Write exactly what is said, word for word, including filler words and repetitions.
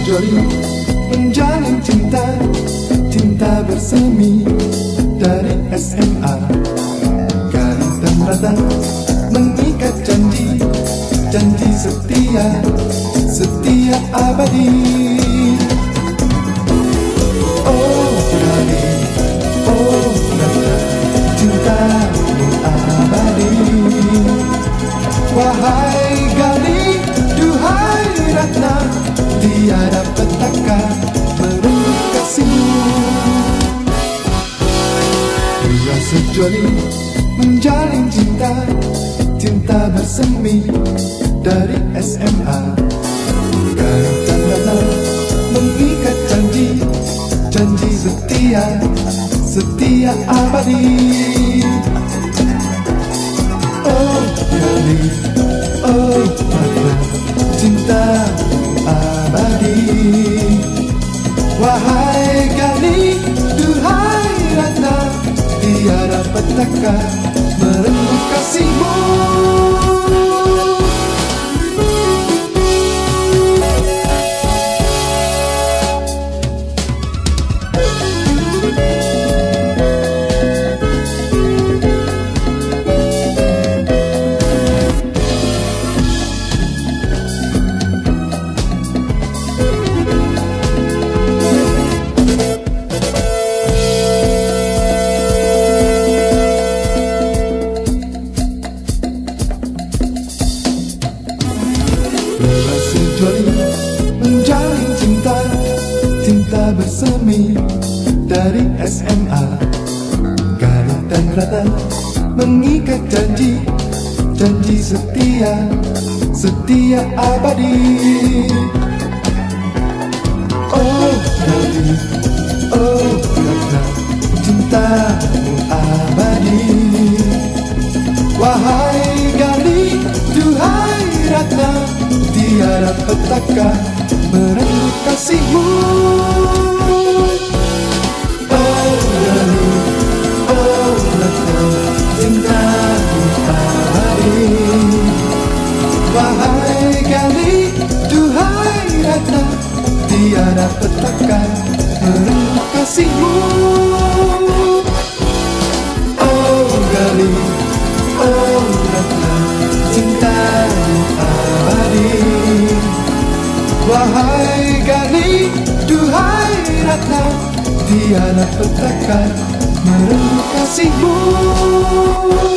sejoli menjalin cinta, cinta bersemi dari S M A. Garis dan rata mengikat janji, janji setia, setia abadi. Oh Gali, oh rata, cintamu abadi. Wahai Gali, duhai Ratna, tiada petaka merenggut kasihmu. Dua sejoli menjalin cinta, cinta bersemi dari S M A. Garis dan rata mengikat janji, janji setia, setia abadi. Oh Gali, oh Ratna, cintamu abadi. Wahai Gali, duhai Ratna, tiada petaka merenggut kasihmu. Dua sejoli menjalin cinta, cinta bersemi dari S M A. Garis dan rata mengikat janji, janji setia, setia abadi. Oh Gali, oh Ratna, cintamu abadi. Wahai Gali, duhai Ratna, tiada petaka merenggut kasihmu. Oh Gali, oh Ratna, cintamu abadi. Wahai Gali, duhai Ratna, tiada petaka merenggut kasihmu. Oh Gali, oh Ratna, cintamu abadi. Wahai Gali, duhai Ratna, tiada petaka merenggut kasihmu.